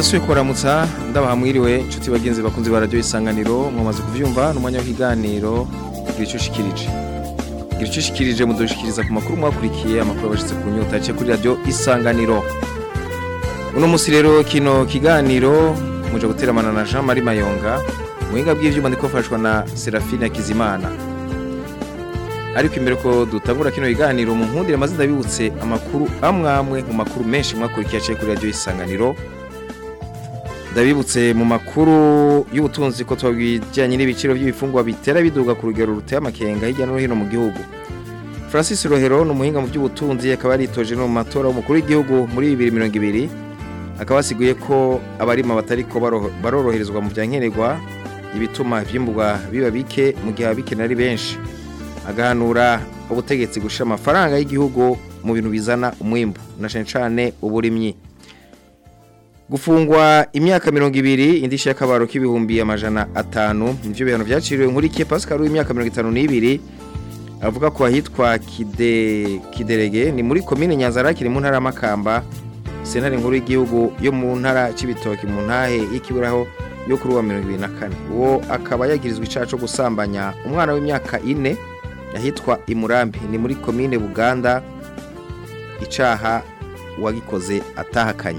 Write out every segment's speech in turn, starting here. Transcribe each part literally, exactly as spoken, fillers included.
ndasuye kuramutsa ndabaha mwiriwe inshuti bagenzi bakunze ba radio Isanganiro mwamaze kuvyumva n'umwanya w'ikiganiro gicushikirije gicushikirije mudushikiriza ku makuru mwakurikiye amakuru abashitse ku nyota cye kuri radio Isanganiro. Uno musi rero kino kiganiro muje guteramana na Jean Marie Mayonga muhinga bw'ivyuma ndiko fashwa na Serafine Kizimana. Ariko imbere ko dutangura kino kiganiro mu nkundire mazina bibutse amakuru amwamwe mu makuru menshi mwakurikiye cye kuri radio Isanganiro. Ndabibutse mu makuru y'ubutunzi ko twabwijanye n'ibiciro by'ibifungwa bitera biduga ku rugero ruteye amakenga hirya no hino mu gihugu. Francis Rohero n'umuhinga mu by'ubutunzi akaba yaritoje no mu matora y'umukuru w'igihugu muri bibiri na mirongo ibiri akaba asiguye ko abarima batariko baroroherezwa mu byankenerwa ibituma ivyimburwa biba bike mu gihe abike nari benshi. Agahanura ubutegetsi gushira amafaranga y'igihugu mu bintu bizana umwimbo na cane uburimyi. Gufungwa imyaka mirongo ibiri indishi y'akabaro k'ibihumbi amajana atanu nivyo bihano vyaciriwe nkurikiye Pascal w'imyaka mirongo itanu n'ibiri avuga ko ahitwa Kide Kiderege ni muri commune Nyanzarake mu ntara Makamba sentare nkuru y'igihugu yo mu ntara Cibitoki mu ntahe y'ikiburaho yo kuri wa mirongo ibiri na kane. Uwo akaba yagirizwe icaha cyo gusambanya umwana w'imyaka ine yahitwa Imurambi ni muri commune Buganda icaha wagikoze atahakanye.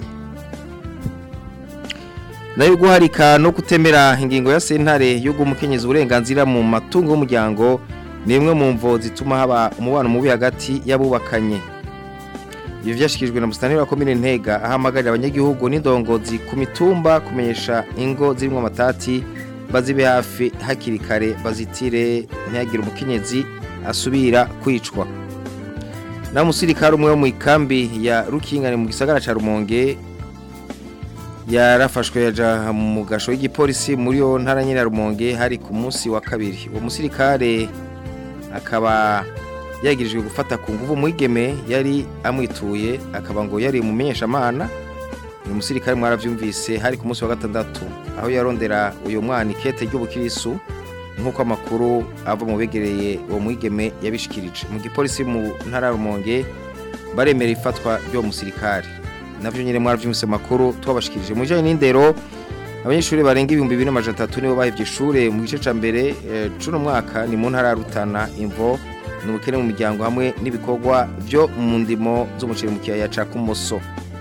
Nayo guharika no kutemera ingingo ya sentare yo gumukenyeza uburenganzira mu matungo y'umuryango nimwe mu mvo zituma haba umubano mubi hagati yabubakanye. Ibi vyashikijwe na Mustanira wa commune Ntega ahamagarira abanyagihugu n'indongozi ku mitumba kumenyesha ingo zirimo amatati bazibe hafi hakiri kare bazitire ntihagire umukenyezi asubira kwicwa. Na musirikare umwe wo mu ikambi ya Rukingane mu gisagara ca Rumonge yarafashwe yaja mu gasho y'igipolisi muri yo ntara nyine Rumonge hari ku munsi wa kabiri. Uwo musirikare akaba yagirijwe gufata ku nguvu mwigeme yari amwituye akaba ngo yari mumenyesha mana. Uyu musirikare mwaravyumvise hari ku munsi wa gatandatu aho yarondera uyu mwana ikete ry'ubukirisu nkuko amakuru ava mu begereye uwo mwigeme yabishikirije. Mu gipolisi mu ntara Rumonge baremera ifatwa ryo musirikare. Navyo nyine mwaravyumvise makuru twabashikirije mu janye n'indero abanyeshuri barenga ibihumbi bibiri n'amajana atatu nibo bahevye ishure mu gice ca mbere e, cuno mwaka ni mu ntara Rutana imvo n'ubukene mu miryango hamwe n'ibikorwa byo mu ndimo z'umuceri mu kiyaya ca Kumoso.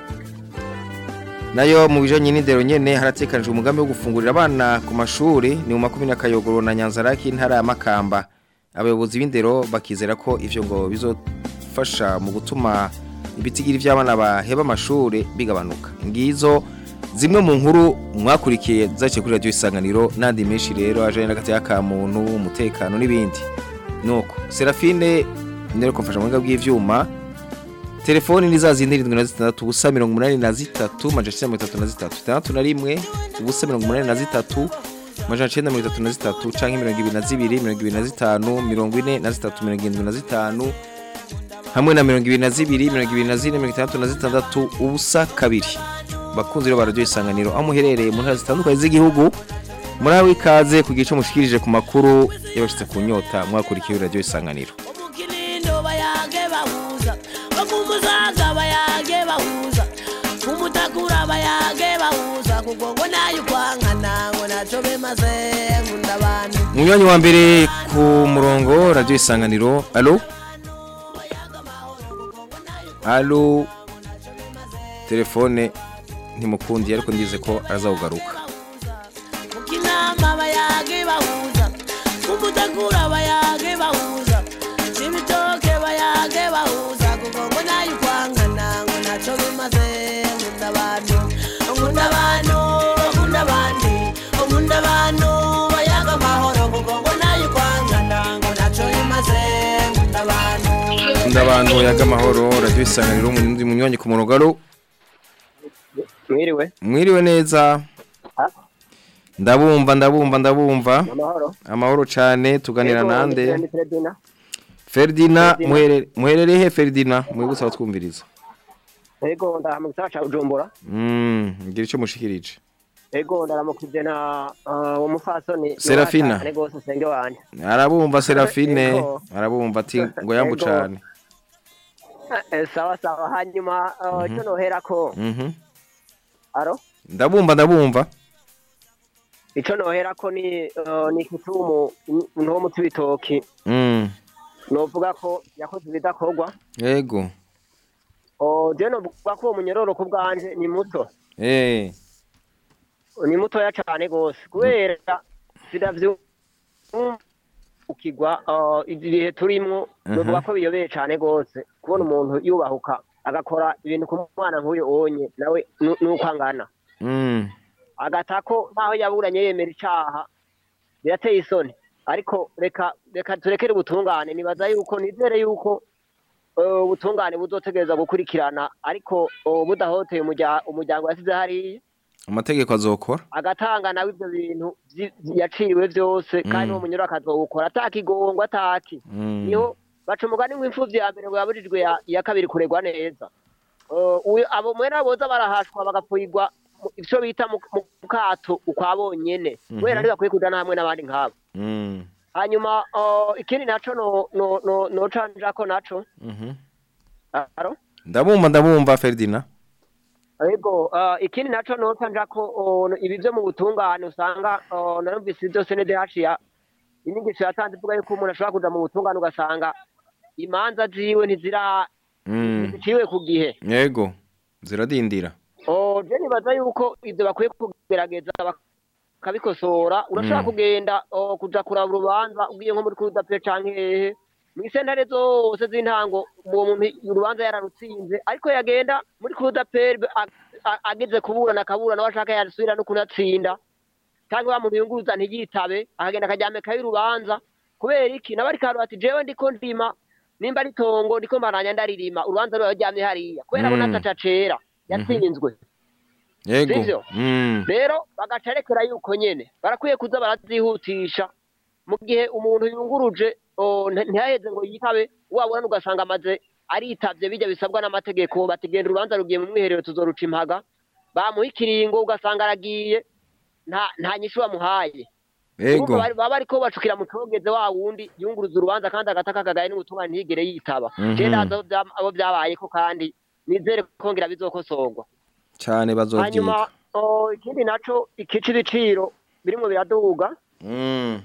Nayo mu bijanye n'indero nyene haratekanijwe umugambi wo gufungurira abana ku mashuri ni mu makumi na Kayogoro na Nyanzarake ntara ya Makamba. Abayobozi b'indero bakizera ko ivyo ngo bizofasha mu gutuma ibitigiri by'abana baheba amashure bigabanuka. Ngizo zimwe mu nkuru mwakurikiye zace kuri radio Isanganiro nandi menshi rero ajanye n'agati ya muntu umutekano n'ibindi. Nuko Serafine ndero kumfasha mu ngabwi y'ivyuma. Telefoni ni za zindi irindwi na zitandatu ubusa mirongo umunani na zitatu majana mirongo itatu na zitatu itandatu na rimwe ubusa mirongo umunani na zitatu majana icenda mirongo itatu na zitatu canke mirongo ibiri na zibiri mirongo ibiri na zitanu mirongo ine na zitatu mirongo irindwi na zitanu hamwe na mirongo ibiri na zibiri mirongo ibiri na zine mirongo itandatu na zitandatu ubusa kabiri. Bakunzi rero baradio Isanganiro amuherereye mu ntara zitandukanye z'igihugu murawe ikaze ku gice mushikirije ku makuru yabashitse ku nyota mwakurikiye radio Isanganiro. Umukinindo bayage bahuza bakumuzaga bayage bahuza umutakura bayage bahuza kugongo nayo kwankana ngo naco bemaze nkunda abantu. Munywanyi wa mbere ku murongo radio Isanganiro. Allo Allo telefone ntimukundi ariko ndize ko azawugaruka. Mukinama bayage bahuza umutakura bayage bahuza Cibitoke bayage bahuza kugongo nayo kwankana ngo naco bimaze nkunda abantu nkunda abantu nkunda abandi nkunda abantu bayaga amahoro kugongo nayo kwankana ngo naco bimaze nkunda abantu nkunda abantu bayaga amahoro radio Isanganiro mu munywanyi ku murongo. Mwiriwe. Mwiriwe neza. Ha? Ndabumva ndabumva ndabumva. Amahoro. Amahoro cyane tuganira nande. Ferdina. Ferdina muherere muherere he Ferdina mwibutsa twumviriza. Ego ndahamutsa cha Bujumbura. Mm, ngira ico mushikirije. Ego ndaramukije na uwo mufasoni Serafina. Ego senge wanje. Arabumva Serafine, arabumva ati ngo yambu cyane. Eh sawa sawa hanyuma cyo nohera ko. Mhm. Aro? ndabumva ndabumva ico nohera ko ni uh, ni kitumu nto mu tibitoki mm novuga ko yakoze ibidakorwa yego o je novuga ko umunyororo ku bwanje ni muto eh ni muto ya cyane gose kubera sidavyo ukigwa uh, ibihe turimwo novuga ko biyobeye cyane gose kubona umuntu yubahuka agakora ibintu ku mwana nk'uyu onye nawe nuko angana mm agatako naho yaburanye yemera icaha birateye isoni ariko reka reka turekere ubutungane nibaza yuko nizere yuko ubutungane buzotegereza gukurikirana ariko budahoteye umuryango yasize hariya amategeko azokora agatanga nawe ivyo bintu yaciwe vyose kandi uwo munyoro akazowukora atakigongo ataki niho baca umugani w'imfuvyi ya mbere ngo yabujijwe ya kabiri kuregwa neza abo mwene boza barahashwa bagapfuirwa ivyo bita mu kato ukwabonyene kubera ntibakwiye kujana hamwe n'abandi nkabo hanyuma ikindi naco no no no no canja ko naco aro ndabumva ndabumva Ferdinand Ego ikindi naco no canja ko ibi byo mu butungane usanga narumvise byose ne dehashia inyigisho yatanze ivuga yuko umuntu ashobora kuja mu butungane ugasanga imanza ziwe ntizira ziciwe ku gihe yego ziradindira oh je nibaza yuko ivyo bakwiye kugerageza kabikosora urashaka kugenda kuja kuraba urubanza ugiye nko muri kudape canke hehe mwisentare zose z'intango uwo muntu urubanza yararutsinze ariko yagenda muri kudape ageze kuburana akaburana washaka yasubira no kunatsinda cyangwa wa muntu yunguruza ntiyitabe akagenda akajyame kayi urubanza kubera iki nabari karo ati jewe ndiko ndima nimba ari tongo ndiko mbaranya ndaririma urubanza rwo yajyamye hariya kubera ko natacacera yatsinzwe yego rero bagacarekera yuko nyene barakwiye kuza barazihutisha mu gihe umuntu yunguruje ntihaheze ngo yitabe wabona ugasanga amaze aritavye bijya bisabwa n'amategeko batigenda urubanza rugiye mu mwiherero tuzoruca impaga bamuha ikiringo ugasanga aragiye nta nta nyishu bamuhaye yego baba bariko bacukira mu cogeze wa wundi yunguruza urubanza kandi agataka kagaye n'ubutungane ntigere yitaba je ndazo abo byabaye ko kandi nizere kongera bizokosorwa cyane bazovyiga hanyuma ikindi naco ikici biciro birimwo biraduga mm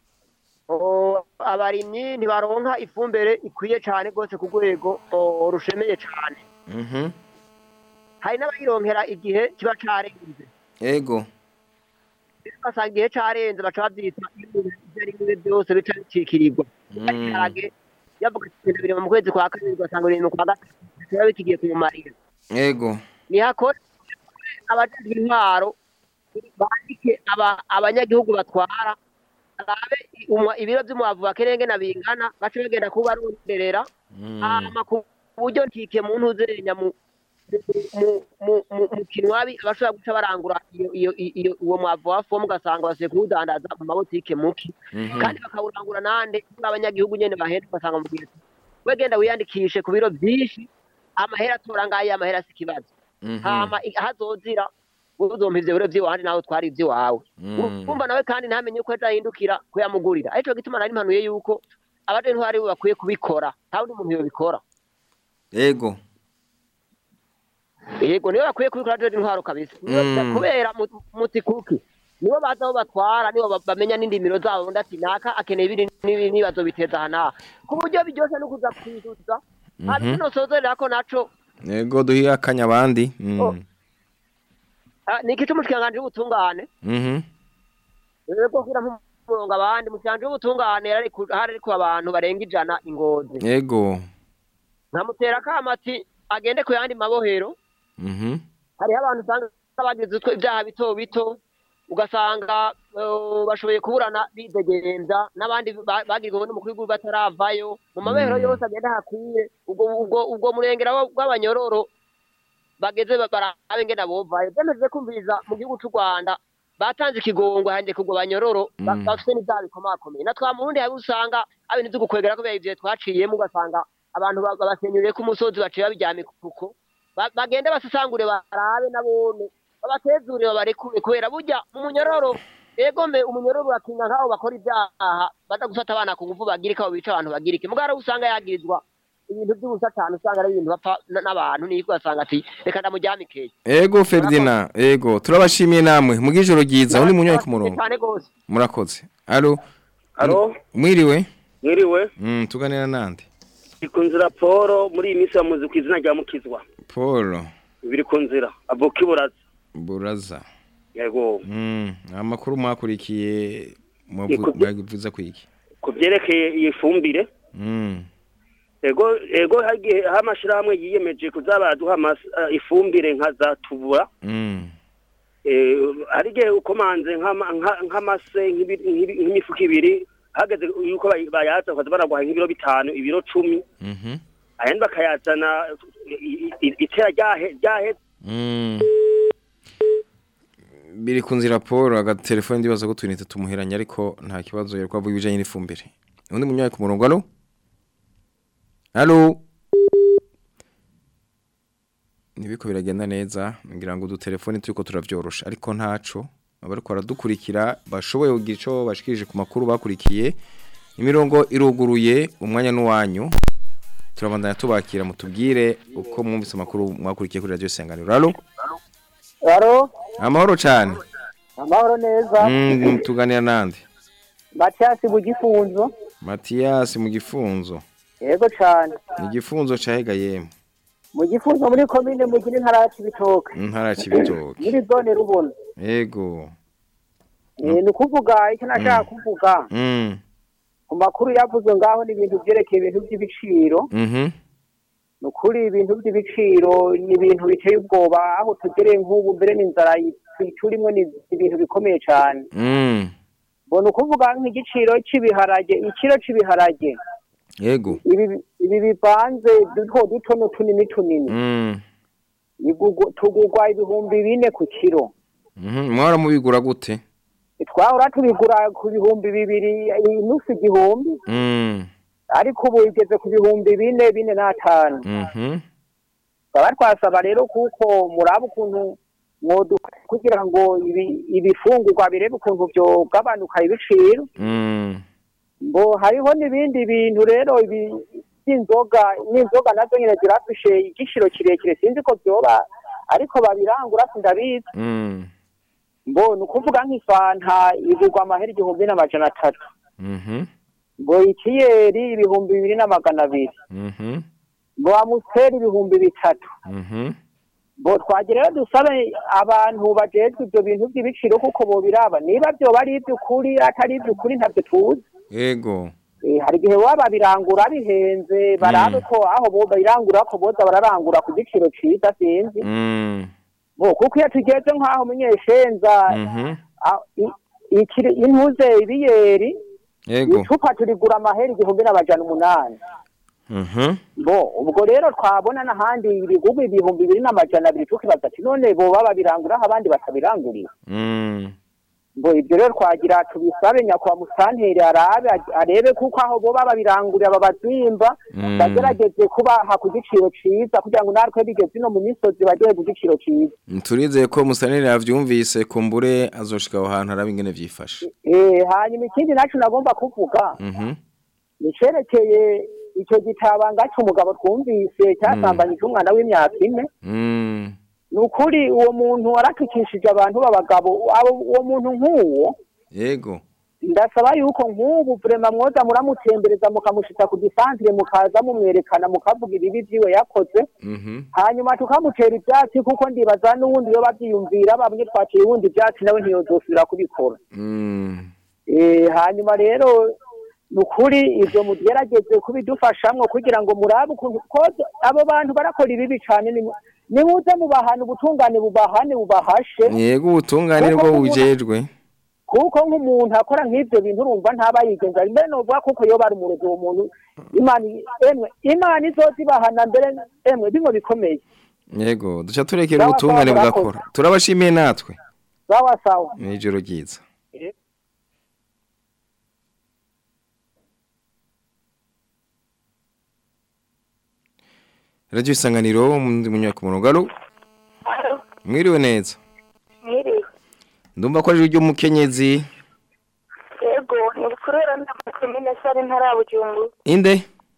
oh abarimyi ntibaronka ifumbere ikwiye cyane gose ku rwego rushemeye cyane mhm hari n'abayironkera igihe kiba carenze yego basanga igihe carenze baca bavyita ibyo byose bica bicikirirwa cyage yavuga ati biri mu kwezi kwa kabiri ugasanga biri mu kwa gatatu biba bikigiye kumumarira yego ni hakora abajejwe intwaro bandike abanyagihugu batwara arabe ibiro by'umwavu bakerenge nabingana bace bagenda kuba aronderera ama ku buryo ntike mu ntuzenya mu mu mu kinwabi abashobora guca barangura iyo iyo uwo mwavu wafo mugasanga base kudandaza mu mabotike muki kandi bakawurangura nande n'abanyagihugu nyene bahenda basanga mu gihe wegenda wiyandikishe ku biro byinshi amahera torangaye amahera sikibazo hama hazozira uzompa ivyo biro vy'iwanje nawe twari ivy'iwawe urumva nawe kandi ntamenye uko azahindukira kuyamugurira arico gituma nari mpanuye yuko abaje ntwari bo bakwiye kubikora nta wundi muntu yobikora yego yego niyo bakwiye kubikora aje intwaro kabisa kubera mutikuki nibo baza aho batwara nibo bamenya n'indimiro zabo ndati naka akeneye ibiri nibazo biteza hana ku buryo biryoshe no kuza kwizuza hadi no sozerera ko naco yego duhiye akanya abandi ah niki cy'umushikanganje w'ubutungane mhm yego kira murongo abandi mushikanganje w'ubutungane ari hari ko abantu barenga ijana ingozi yego nkamutera kamati agende ku yandi mabohero mhm hari abantu usanga bagize utwo ibyaha bito bito ugasanga bashoboye kuburana bidegenza n'abandi bagirwa n'umukuru w'igihugu bataravayo mu mabehero yose agenda hakwiye ubwo ubwo ubwo murengera w'abanyororo bageze barabe ngena bovayo byemeze kumviriza mu gihugu cy'u Rwanda batanze ikigongo hanje kugwa banyororo bafite n'ibyaha bikomakomeye na twa murundi hari usanga abintu byo gukwegera ko byaje twaciyemo ugasanga abantu babasenyuriye ku musozi baciye babijyame kuko bagende basasangure barabe nabone babatezure babarekure kubera burya mu munyororo egome umunyororo akinga nkaho bakora ibyaha badagufata abana ku nguvu bagirika abo bica abantu bagirike mugara usanga yagirizwa ibintu by'ubusatani usanga ari ibintu bapfa n'abantu niko asanga ati reka ndamujyamikeye ego Ferdinand ego turabashimiye namwe mugijoro giza uri munyoye ku murongo murakoze allo allo mwiriwe mwiriwe mm tuganira nande ikunzira Paul muri imisi ya muziki izina rya mukizwa Paul biri kunzira avoka buraza buraza yego mm amakuru mwakurikiye mwavuza kwiki kuvyerekeye ifumbire mm ego ego hagiye hamashirahamwe yiyemeje kuzabaduha ifumbire nka za tubura mm eh harige ukomanze nk'amase nk'imifuka ibiri hageze yuko bayaza kwaza baragwa nk'ibiro bitanu ibiro cumi mhm ayandi bakayazana itera ryahe ryahe mm biri kunzira Paul agatelefone ndibaza ko twinite tumuheranya ariko nta kibazo yari kwavuga ibijanye n'ifumbire undi munyaye ku murongo allo allo nibiko biragenda neza ngira ngo udutelefone turiko turavyorosha ariko ntaco abariko baradukurikira bashoboye kugira ico bashikirije ku makuru bakurikiye imirongo iruguruye umwanya n'uwanyu turabandanya tubakira mutubwire uko mwumvise amakuru mwakurikiye kuri radio Isanganiro allo allo amahoro cyane amahoro neza mm tuganira nande Mathias mu gifunzo Mathias mu gifunzo yego cyane ni gifunzo cahega yemwe mu gifunzo muri commune mugire ntara y'ibitoke ntara y'ibitoke muri zone rubona yego eh ni kuvuga icyo nashaka kuvuga mm ku makuru yavuze ngaho ni ibintu byerekeye ibintu by'ibiciro mhm nukuri ibintu by'ibiciro ni ibintu biteye ubwoba aho tugereye nk'ubu mbere n'inzara turimo ni ibintu bikomeye cyane mm bona kuvuga nk'igiciro cy'ibiharage ikiro cy'ibiharage yego ibi ibi bivanze duto duto n'utunini tunini mm tugugwa ibihumbi bine ku kiro mhm mwara mubigura gute twahora tubigura ku bihumbi bibiri inusu igihumbi mm ariko ubu igeze ku bihumbi bine bine n'atanu mhm baba twasaba rero kuko muraba ukuntu mwodu kugira ngo ibifungurwa birebe ukuntu byo gabanuka ibiciro mm bo hariho n'ibindi bintu rero ibi by'inzoga n'inzoga nazo nyine zirafishe igiciro kirekire sinzi ko byoba ariko babirangura sindabizi mm bo nukuvuga nk'ifanta igurwa amahera igihumbi n'amajana atatu mhm bo ikiyeri ibihumbi bibiri n'amagana abiri mhm bo amuseri ibihumbi bitatu mhm bo twagira dusabe abantu bajejwe ibyo bintu by'ibiciro kuko bo biraba niba byo bari iby'ukuri atari iby'ukuri ntabyo tuzi yego eh hari gihe waba birangura bihenze barabe ko aho bo birangura ko boza bararangura ku giciro cyiza sinzi mm bo kuko iyo tugeze nk'aho munyeshenza mhm ikiri intuze ibiyeri yego icupa turigura amahera igihumbi n'amajana umunani mhm bo ubwo rero twabona n'ahandi ibigugu ibihumbi bibiri n'amajana abiri tukibaza ati none bo baba birangura abandi batabirangurira mm bo ibyo rero twagira tubisabe nyakwa musanteri arabe arebe kuko aho bo baba birangurira babazimba bagerageze kubaha ku giciro ciza kugira ngo natwe bigeze no mu misozi bagiye ku giciro ciza turizeye ko musanteri yavyumvise kumbure azoshika aho hantu arabe ingene vyifashe eh hanyuma ikindi nacu nagomba kuvuga mhm nicerekeye icyo gitabanga cy'umugabo twumvise cyasambanyije umwana w'imyaka ine mm nukuri uwo muntu waratukishije abantu b'abagabo uwo muntu nk'uwo yego ndasaba yuko nk'ubu vrema mwoza muramutembereza mukamushita ku gisantre mukaza mumwerekana mukavuga ibibi vyiwe yakoze mhm hanyuma tukamutera ivyatsi kuko ndibaza n'uwundi yo bavyiyumvira bamwe twaciye uwundi ivyatsi nawe ntiyozosubira kubikora mm eh hanyuma rero nukuri ivyo mugerageze kubidufashamwo kugira ngo murabe ukuntu abo bantu barakora ibibi cane ni muze mubahana ubutungane bubahane bubahashe yego ubutungane bwo bujejwe kuko nk'umuntu akora nk'ivyo bintu urumva ntaba yigenza mbere no bwa kuko yo bari umurozi uwo muntu imana emwe imana izozibahana mbere emwe bimwe bikomeye yego duca turekera ubutungane bugakora turabashimiye natwe sawa sawa n'ijoro ryiza Radio Isanganiro munyaka munogalo mwiriwe neza mwiriwe ndumva ko ari ryo mukenyezi yego ni kurera ndamukomine sare ntarabujumbu inde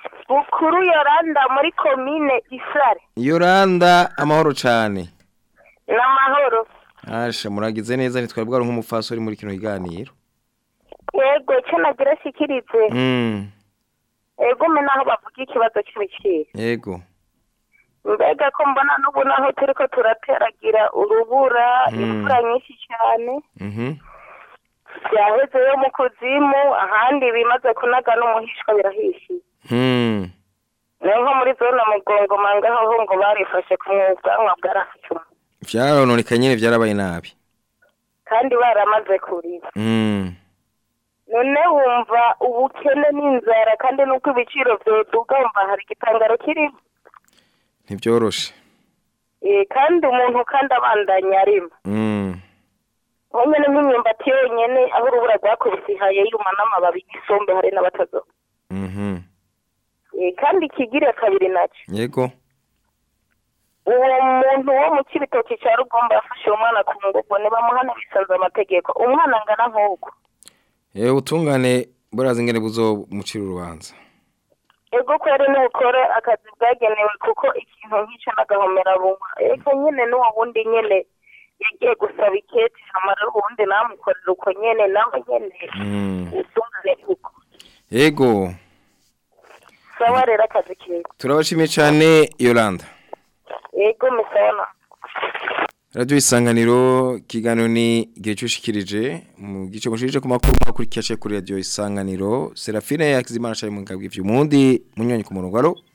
Bukuru Yoranda muri komine Isare. Yoranda amahoro cyane. N'amahoro. Asha muragize neza nitwabwara nk'umufasori muri kino kiganiro. Yego cyo nagira shikirize. Mm. Ego me naho bavuga ikibazo cy'ibiciro. Yego. Mbega ko mbona n'ubu naho turiko turateragira urubura imvura nyinshi cyane. Mhm. Byaheze yo mu kuzimu ahandi bimaze kunaga n'umuhishwa birahishi. Mhm. Naho muri zone mugongo manga ho ngo barifashe ku mwuga bwarafite. Vyarononeka nyene vyarabaye nabi. Kandi baramaze kurira. Mhm. None wumva ubukene n'inzara kandi nuko ibiciro byoduga umva hari igitangaro kiri. Ntibyoroshe. Eh kandi umuntu kandi abandanya arimo. Mhm. Wonyene nk'imyumbati yonyene aho urubura rwakubisihaye yuma n'amababi y'isombe hari n'abatazo. Mhm. Eh kandi kigire kabiri naco. Yego. Uwo muntu wo mu kibitoki cya Rugomba yafashe umwana ku ngugo ne bamuhana bisanze amategeko. Umwana ngana nk'uko. Eh utungane burazi ngene buzo mucira urubanza. Ego kwere n'ukore akazi bwagenewe kuko ikintu nk'ico nagahomera bunwa. Ego nyene n'uwo wundi nyene yagiye gusaba ikete amara ubundi namukorera uko nyene nawe nyene. Mm. Utungane uko. Ego. Sawa rero akazi kiwe. Turabashimiye cyane Yolanda. Ego misana. Radio Isanganiro kiganiro ni gihe cyushikirije mu gice mushije ku makuru makuru cyashe kuri Radio Isanganiro Serafine yakizimana cyari mu ngabwe vy'umundi munyonyi ku murongo alo.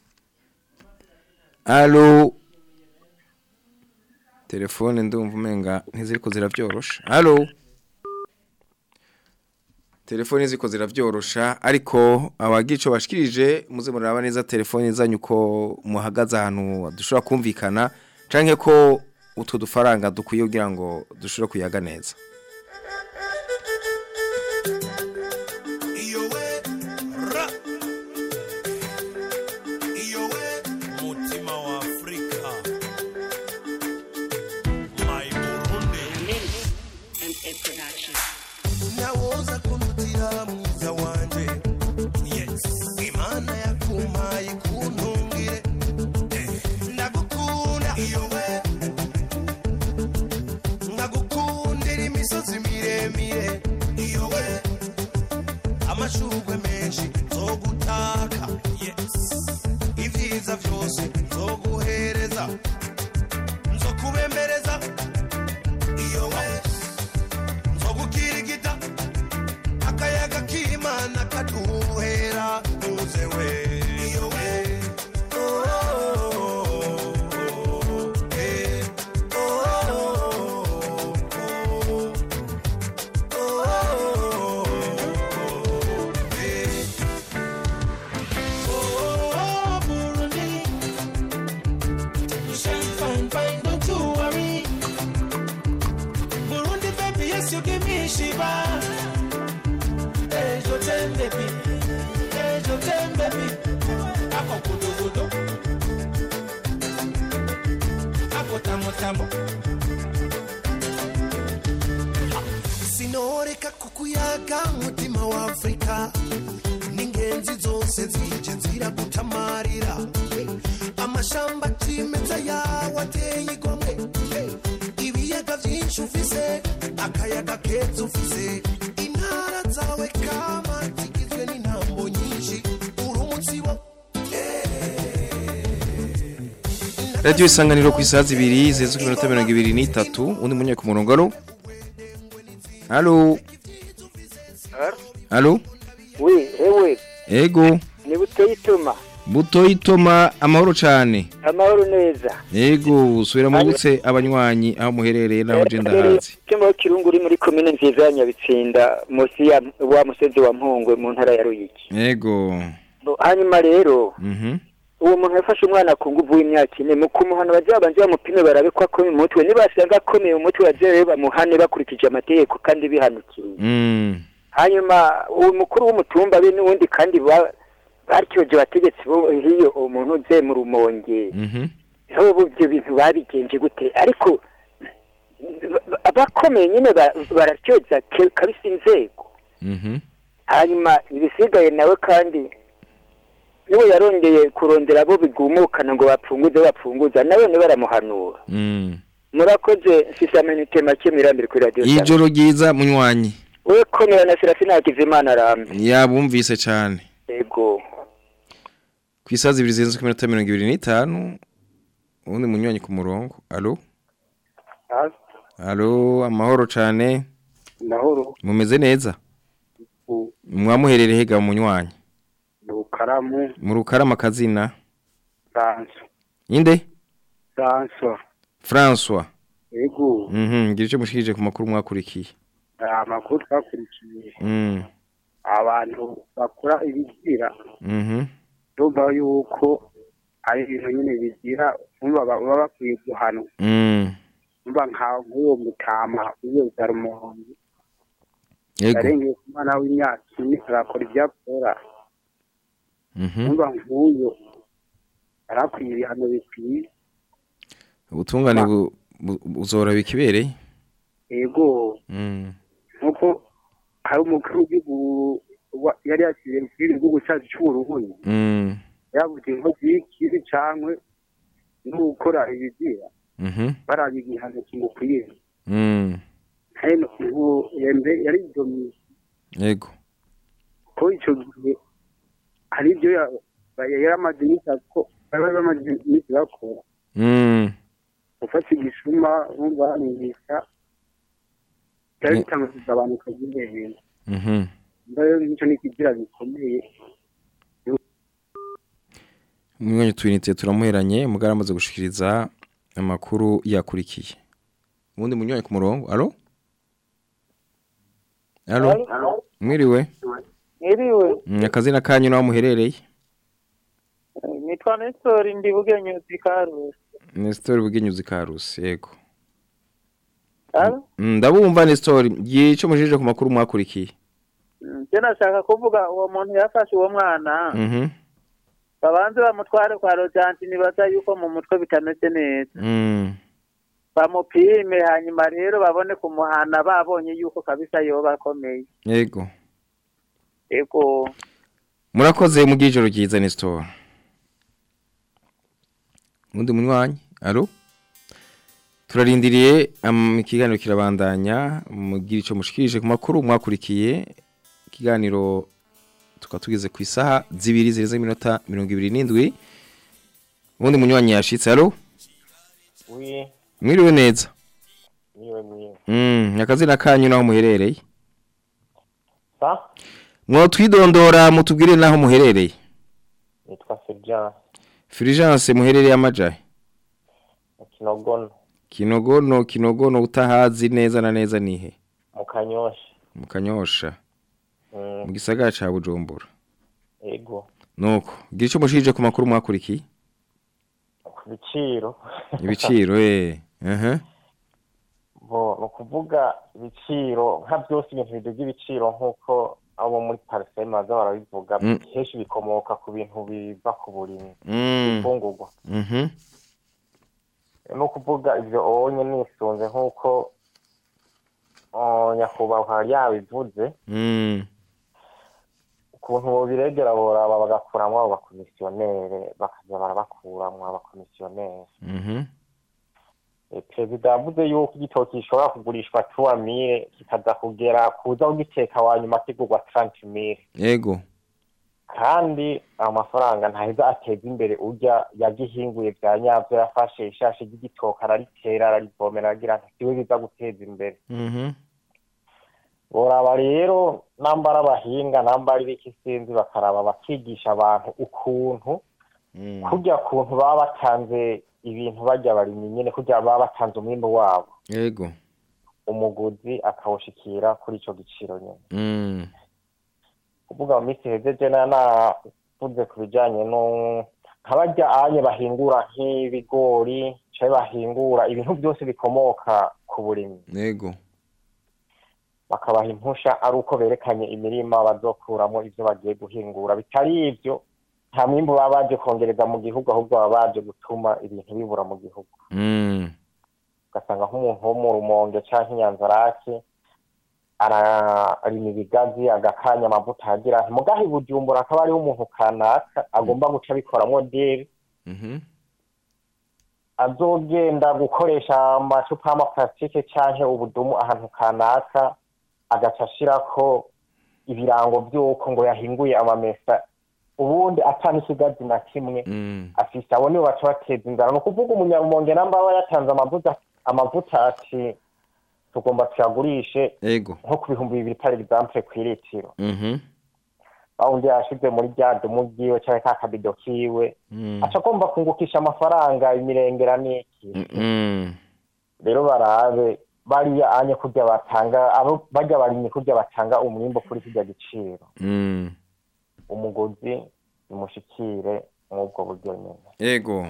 Allo. Telefone ndumva umenga ntiziriko ziravyorosha. Allo. Telefone ziko ziravyorosha ariko abagico bashikirije muze muraba neza telefone zanyu ko muhagaza ahantu dushobora kumvikana canke ko utwo dufaranga dukwiye kugira ngo dushobore kuyaga neza. Amashurwe menshi zogutaka yes ivyiza vyose zoguhereza nzokubembereza iyo we nzogukirigita akayaga k'Imana kaduhera uze we iyo we Sinoreka kukuyaga mutima wa Afrika ningenzi zose zije nzira gutamarira amashamba kimeza yawe ateye igomwe ibiyaga byinshi ufise akayaga keza ufise intara zawe kama zigizwe n'intambo nyinshi urumutsibo Radio Isanganiro ku isaha zibiri zeze ku minota mirongo ibiri n'itatu undi munye ku murongo alo. Allo. Allo. Oui, ewe. Ego. Ni butoyitoma. Butoyitoma amahoro cyane. Amahoro neza. Ego, usubira mu butse abanywanyi aho muherereye naho je ndahazi. Kimwe kirungu uri muri commune nziza ya Nyabitsinda musi ya wa musezi wa Mpongwe mu ntara ya Ruyiki. Ego. Hanyuma rero. Mhm. Uwo muntu yafashe umwana ku nguvu w'imyaka ine mu kumuhana bazabanje bamupime barabe ko akomeye umutwe nibasanga akomeye umutwe bazewe bamuhane bakurikije amategeko kandi bihanukiye. Mm. Hanyuma uwo mukuru w'umutumba be n'ubundi kandi baryoje bategetse bo hiyo umuntu uze mu rumonge. Mhm. Aho bubyo bintu babigenje gute ariko abakomeye nyine bararyoza kabisa inzego. Mhm. Hanyuma ibisigaye nawe kandi niwe yarongeye kurondera abo bigumukana ngo bapfunguze bapfunguza nawe ni baramuhanura mm murakoze mfise amenite make mirambire kuri radio ijoro ryiza munywanyi we komera na Serafina Hakizimana arambe yabumvise cyane yego kwisaza ibiri zirenze ku minota mirongo ibiri n'itanu ubundi munywanyi ku murongo allo allo amahoro cyane Mahoro mumeze neza mwamuherereye hega munywanyi Rukaramu mu rukarama kazina François inde François François yego mhm ngira icyo mushikije ku makuru mwakurikiye amakuru twakurikiye mhm abantu bakora ibigira mhm ndumva yuko ari ibintu nyine bigira umva baba bakwiye guhanwa mhm umva nka nk'uwo mutama uyo zarumonzi yego arengeye ku mwana w'imyaka ine arakora ibyakora mhm umva nk'uyo arakwiye ibihano bikwiye ubutungane buzora bikibereye yego mhm nkuko hari umukuru w'igihugu yari yakiriye igihugu cyacu cy'uburundi mhm yavuze ngo gikibi cyangwe no gukora ibigira mhm barabi igihano kimukwiye mhm hano ubu yembe yari domi yego ko icyo gihe hari ibyo yaramadinisi ko bari bamadinisi bakora mhm ufata igishuma bumvanisha cyari bitanga kugabanuka by'ibintu mhm rero nicyo nikigira bikomeye umwanya twinite turamuheranye mugara amaze gushikiriza amakuru yakurikiye ubundi munywaye ku murongo allo allo mwiriwe mwiriwe akazina kanyu naho muherereye nitwa Nestor ndi Bugenyuzi Karusi Nestor Bugenyuzi Karusi yego allo ndabumva Nestor yico mujije ku makuru mwakurikiye je nashaka kuvuga uwo muntu yafashe uwo mwana mhm babanze bamutware kwa Rojanti nibaza yuko mu mutwe bitameze neza mhm bamupime hanyuma rero babone kumuhana babonye yuko kabisa yoba akomeye yego yego murakoze mu gijoro ryiza Nestor undi munywanyi allo turarindiriye ikiganiro kirabandanya mugira ico mushikirije ku makuru mwakurikiye ikiganiro tukatugeze ku isaha zibiri zirenze iminota mirongo ibiri n'indwi ubundi munywanyi yashitse allo oui mwiriwe neza niwe mwiwe mm akazina kanyu naho muherereye sa mwo twidondora mutubwire naho muherereye nitwa Fulgence Fulgence muherereye amajahe Kinogono Kinogono Kinogono utahazi neza na neza nihe mu Kanyosha mu Kanyosha mm. mu gisagara ca Bujumbura yego nuko gira ico mushije ku makuru mwakurikiye ku biciro ibiciro eh aha bo no kuvuga ibiciro nka byose ibintu biduga ibiciro nkuko abo muri Parsem baza barabivuga Mm. henshi bikomoka ku bintu biva ku burimi Mm. ifungurwa mhm no kuvuga ivyo onye nisunze nkuko oh nyakubahwa yabivuze mm ukuntu bo biregera boraba bagakuramwo abo bakomisiyonere bakaza barabakuramwo abakomisiyonere mhm perezida yavuze yuko igitoki gishobora kugurishwa trois mille kikaza kugera kuza kugiteka wanyuma kigurwa trente mille yego kandi amafaranga ntaheza ateza imbere urya yagihinguye bya nyavyo yafashe ishashe ry'igitoka araritera ararivomera agira ati siwe biza guteza imbere mhm boraba rero nambara abahinga nambara ibikisinzi bakaraba bakigisha abantu ukuntu mm kurya kuntu baba batanze ibintu bajya barimye nyene kurya baba batanze umwimbo wabo yego umuguzi akawushikira kuri ico giciro nyene mm kuvuga mu minsi hejeje navuze ku bijanye no nk'abarya anye bahingura nk'ibigori canke bahingura ibintu byose bikomoka ku burimyi yego bakabaha impusha ari uko berekanye imirima bazokuramo ivyo bagiye guhingura bitari ivyo nta mwimbu baba baje kongereza mu gihugu ahubwo baba baje gutuma ibintu bibura mu gihugu mm ugasanga nk'umuntu wo mu Rumonge canke Nyanzarake ararima ibigazi agakanya amavuta agira mugahi Bujumbura akaba ari umuntu kanaka agomba guca bikoramwo deri mhm azogenda gukoresha amacupa y'amaplastike canke ubudumu ahantu kanaka agacashirako ibirango by'uko ngo yahinguye amamesa ubundi atana ikigazi na kimwe mm. afise abo nibo baca bateza inzara no kuvuga umunyarumonge namba aba yatanze amavuta amavuta ati tugomba tuyagurishe ego nko ku bihumbi bibiri par exemple kw'iritiro mhm bawundi yashize muri rya dumu ryiwe cyangwa ka kabido kiwe mm. aca agomba kungukisha amafaranga imirengera n'iki mm. rero barabe bariya anye kurya batanga abo bajya barimye kurya batanga umwimbo kuri kijya giciro mm. umugozi umushikire nk'ubwo buryo nyene ego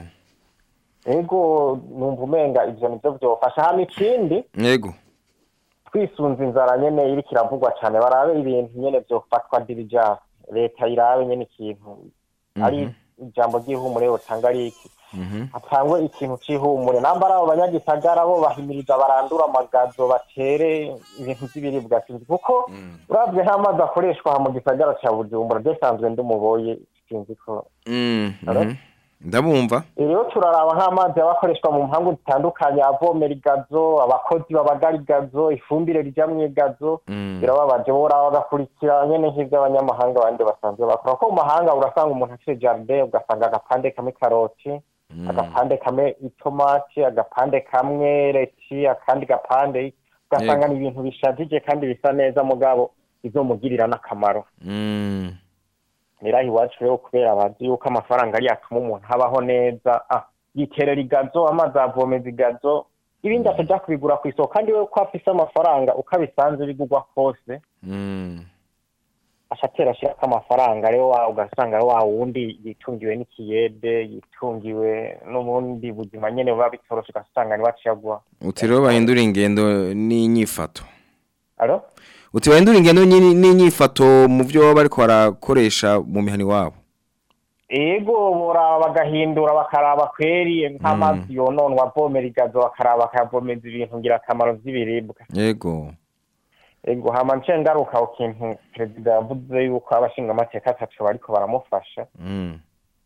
ego numva umenga ivyo nivyo vyofasha hano ikindi ego twisunze inzara nyene iri kiravugwa cyane barabe ibintu nyene vyofatwa dirija leta irabe nyene ikintu mm -hmm. ari ijambo ry'ihumure utanga ari iki mhm atangwe ikintu c'ihumure namba abo banyagisagara bo bahimiriza barandura amagazo batere ibintu by'ibiribwa sinzi kuko mm. uravye nk'amazi akoreshwa mu gisagara ca Bujumbura desanzwe ndumuboye sinzi ko mm -hmm. ndabumva rero turaraba nk'amazi abakoreshwa mu mpangu zitandukanye avomera igazo abakozi babagara igazo ifumbire rijamwe igazo birababaje mm. bora bagakurikira nyene nk'ivy'abanyamahanga bandi basanzwe bakora ko mu mahanga urasanga umuntu afite jardin ugasanga agapande kamwe karoti mm. agapande kamwe itomati agapande kamwe leti akandi gapande ugasanga ni ibintu bishajije kandi bisa neza mugabo bizomugirira n'akamaro mm. Nirahi wacu rero kubera abazi yuko amafaranga ari atuma umuntu habaho neza ah yiterera igazo amazi avomeza igazo ibindi ataja kubigura ku isoko kandi wewe ko afise amafaranga ukabisanze bigugwa kose mm. ashatera shaka amafaranga rero wa ugasanga wa wundi yitungiwe n'ikiyede yitungiwe n'ubundi buzima nyene buba bitoroshe ugasanga ni waciyagwa utiro bahindura ingendo n'inyifato alo uti bahindura ingendo n'inyifato mu byo bariko barakoresha mu mihani wabo ego bora bagahindura bakaraba kweri nk'amazi mm. yononwa avomera igazo bakaraba bakavomeza ibintu ngira akamaro vy'ibiribwa ego ego hama nce ngaruka ukintu perezida yavuze yuko abashinga amateka atatu bariko baramufasha mm.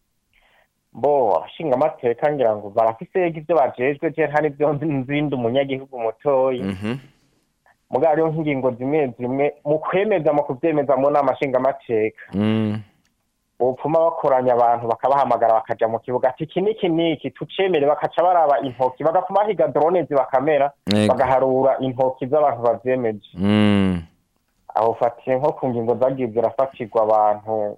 bo abashinga amateka ngira ngo barafise ivyo bajejwe je nta n'ivyo nzindi umunyagihugu mutoyi mhm mm mugabo rero nk'ingingo zimwe zimwe mu kwemeza mu kuvyemeza mu nama nshinga amateka mm. bopfuma bakoranya abantu bakabahamagara bakaja mu kibuga ati iki niki niki tucemere bakaca baraba intoki bagapfuma higa drone zibakamera bagaharura intoki z'abantu bavyemeje mm. aho fatiye nko ku ngingo zagiye zirafatirwa abantu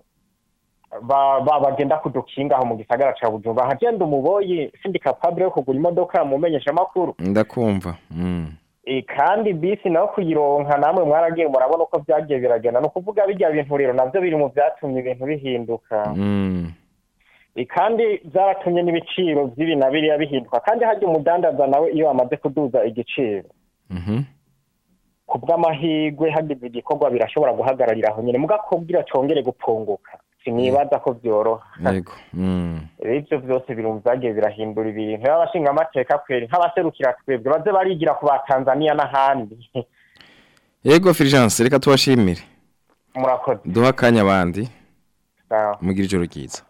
ba bagenda kudukinga aho mu gisagara ca Bujumbura hagenda umuboyi sindi capable yo kugura imodoka mumenyesha makuru ndakumva mm. E kandi bisi naho kuyironka namwe mwaragiye murabona uko byagiye biragenda no kuvuga bijya bintu rero navyo biri mu byatumye ibintu bihinduka mm. E kandi byaratumye n'ibiciro by'ibi na biri yabihinduka kandi hajye umudandaza nawe iyo amaze kuduza igiciro mhm mm kubw'amahigwe hagize igikorwa birashobora guhagararira aho nyene mugakobwira congere gupunguka sinibaza ko byoroha yego mm. Ivyo vyose birumvagiye birahindura ibintu abashinga amateka kweri nk'abaserukira twebwe baze barigira ku ba Tanzania n'ahandi yego Fulgence reka tubashimire murakoze duha kanya abandi sawa mugira ijoro ryiza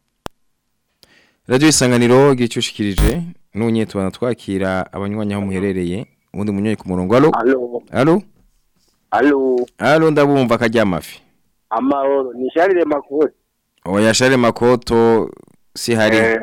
Radio Isanganiro gicushikirije n'unyetubana twakira abanywanya aho muherereye ubundi munyoye ku murongo allo allo allo allo allo ndabumva kajya amafi amahoro ni Charles Makoto oya Charles Makoto si hari eh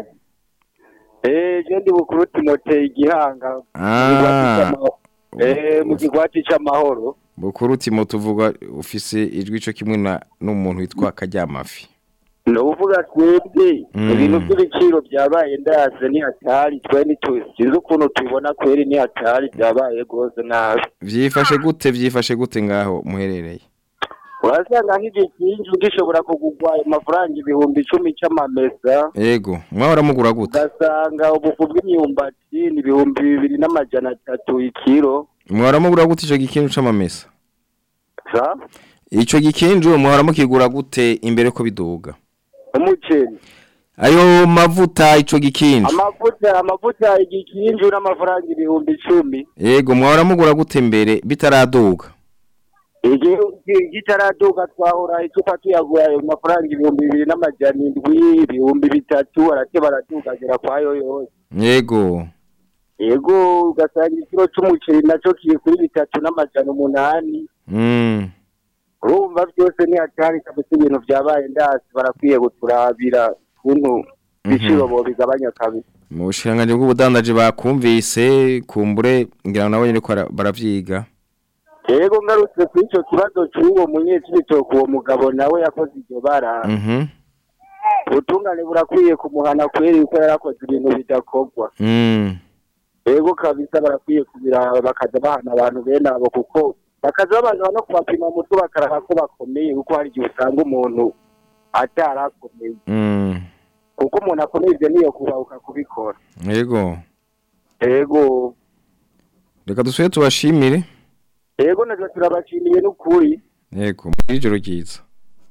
eh jendi bukuru Timote igihanga ah eh mu kigwati c'amahoro bukuru Timote uvuga ufise ijwi cyo kimwe na n'umuntu witwa kajya amafi no uvuga twebwe ibintu by'ibiciro byabaye ndaze ni hatari twe nituzi ukuntu tubibona kweri ni hatari byabaye gose nabi vyifashe gute vyifashe gute ngaho muherereye urasanga nk'igikinju gishobora kugugwa amafaranga ibihumbi icumi c'amamesa yego mwahora mugura gute ugasanga ubufu bw'imyumbati ni ibihumbi bibiri n'amajana atatu ikiro mwahora mugura gute ico gikinju c'amamesa sa ico gikinju mwahora mukigura gute imbere ko biduga umuceri ayo mavuta ico gikinju amavuta amavuta igikinju n'amafaranga ibihumbi icumi yego mwahora mugura gute imbere bitaraduga igitaraduka twahora icupa tuyagura ayo mafaranga ibihumbi bibiri n'amajana indwi ibihumbi bitatu arate baradugagera kwayo yose yego yego ugasanga ikiro c'umuceri naco kiri kuri bitatu n'amajana umunani mm urumva byose ni hatari kabisa ibintu byabaye ndasi barakwiye guturabira kuntu biciro bo bigabanya kabisa mu bushinganje bw'ubudandaje bakumvise kumbure ngira nabo nyine ko baravyiga yego ngarutse kuri ico kibazo cy'uwo munyeshuri cyo kuwo mugabo nawe yakoze iryo bara mhm ubutungane burakwiye kumuhana kweri uko yarakoze ibintu bidakorwa mm yego kabisa barakwiye kubira bakaza bahana abantu bene abo kuko bakaza abantu no kubapima mutu bakaraba ko bakomeye kuko hari igihe usanga umuntu atarakomeye mm kuko umuntu akomeye ibyo niyo kubahuka kubikora yego yego reka dusuye tubashimire yego natwe turabashimiye n'ukuri yego muri joro ryiza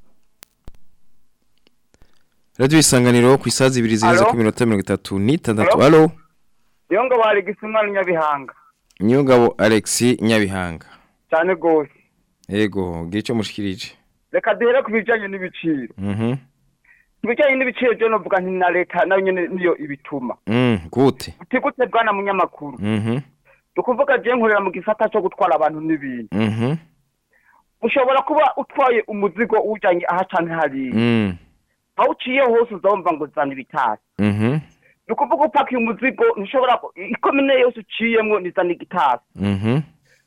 Radio Isanganiro ku isazi ibiri zirenze ku minota mirongo itatu n'itandatu allo Niyongabo Alex Umwana Nyabihanga Niyongabo Alex Nyabihanga cyane gose yego gico mushikirije reka duhere ku bijanye n'ibiciro mhm bijanye n'ibiciro byo novuga nti na leta nayo nyene niyo ibituma mhm gute utigute bwana munyamakuru mhm dukuvuga je nkorera mu gisata cyo gutwara abantu n'ibintu mhm ushobora kuba utwaye umuzigo ujanye aha cyane hari mhm aho uciye hose uzomva ngo zana ibitasi mhm nukuvuga upaka umuzigo ntushobora ikomine yose uciyemwo nizana igitasi mhm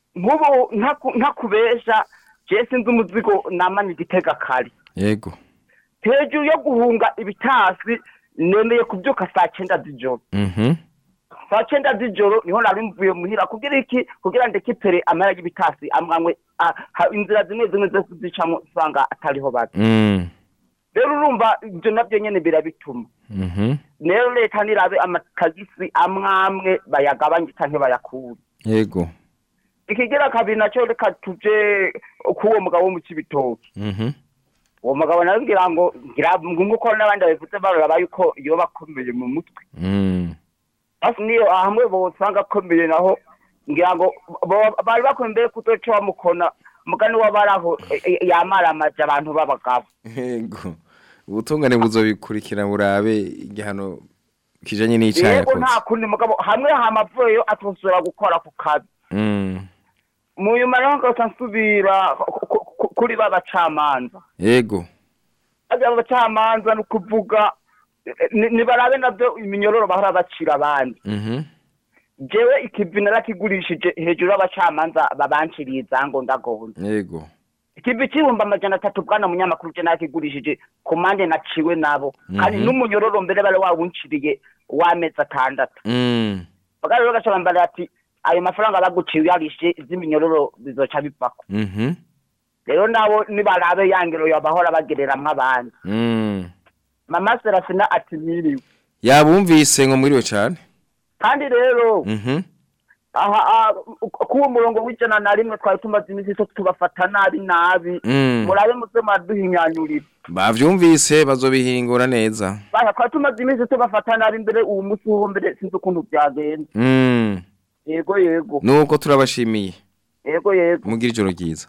nkubu ntakubesha je sinzi umuzigo namanye igitega kari yego hejuru yo guhunga ibitasi nemeye kubyuka saa cyenda z'ijoro mhm saa cyenda z'ijoro niho nari mvuye muhira kugira iki kugira ndeke pere amara y'ibitasi amwamwe inzira zimwe zimwe zo kuzicamo usanga atariho bati mhm rero urumva ibyo nabyo nyene birabituma mhm rero leta nirabe amatagisi amwamwe bayagabanye canke bayakura yego ikigera kabiri naco reka tuje kuwo mugabo wo mu Cibitoke mhm uwo mugabo nabwira ngo ngira nguko n'abandi bavuze baraba yuko iyo bakomeye mu mutwe mhm basi niyo hamwe bo sanga komeye naho ngira ngo bari bakomeye kutoca bamukona mugani wabaraho yamara amaje abantu babagabo yego ubutungane buzobikurikira burabe igihano kijanye n'icyaha yego nta kundi mugabo hamwe hamavuyo atosora gukora ku kazi mhm mu nyuma rero nsubira kuri babacamanza yego aba bacamanza no kuvuga ni barabe nabyo iminyororo bahora bacira abandi mhm jewe ikivi narakigurishije hejuru y'abacamanza babanciriza ngo ndagonda yego ikivi kibumba amajana atatu bwana munyamakuru je nakigurishije komande naciwe nabo kandi n'umunyororo mbere bale wawunciriye wameze atandatu mhm bagara rero gacabambara ati ayo mafaranga baguciye yarishe z'iminyororo bizoca bivako mhm rero nabo nibarabe yangero yabahora bagerera nk'abandi mhm mama Serafina ati miriwe yabumvise ngo muriwe cyane kandi rero mhm aha kuwo murongo w'ijana na rimwe twari tumaze imisi cyo tubafata nabi nabi murabe muze maduhinyanyurira bavyumvise bazobihingura neza baya twari tumaze imisi tubafata nabi mbere uwo musi wo mbere sinzi ukuntu byagenze mhm yego yego nuko turabashimiye yego yego mugira ijoro ryiza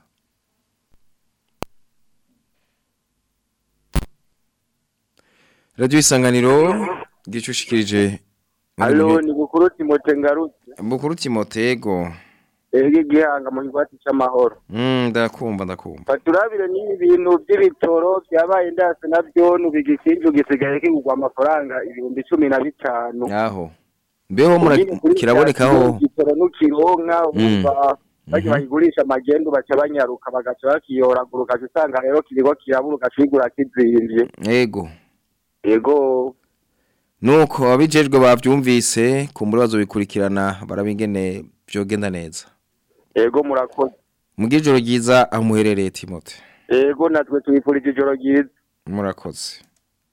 Radio Isanganiro gicushikirije Allo ni Bukuru Timote ngarutse Bukuru Timotego Ege gihanga mu ngwati cy'amahoro Mm ndakumva ndakumva Faturabire ni ibintu by'ibitoro byabaye ndase nabyo nubigikinju gisigaye kigwa amafaranga ibihumbi cumi na bitanu Yaho Mbeho murakirabonekaho igitoro nukironka umva baje bayigurisha magendo baca banyaruka bagaca bakiyoraguruka usanga rero kirigo kiraburuka kigura kizimvye Yego Yego Nuko abijejwe bavyumvise kumbura bazobikurikirana barabingene byogenda neza Yego murakoze Mugijoro ryiza amuherereye Timote Yego natwe tubifurije ijoro ryiza Murakoze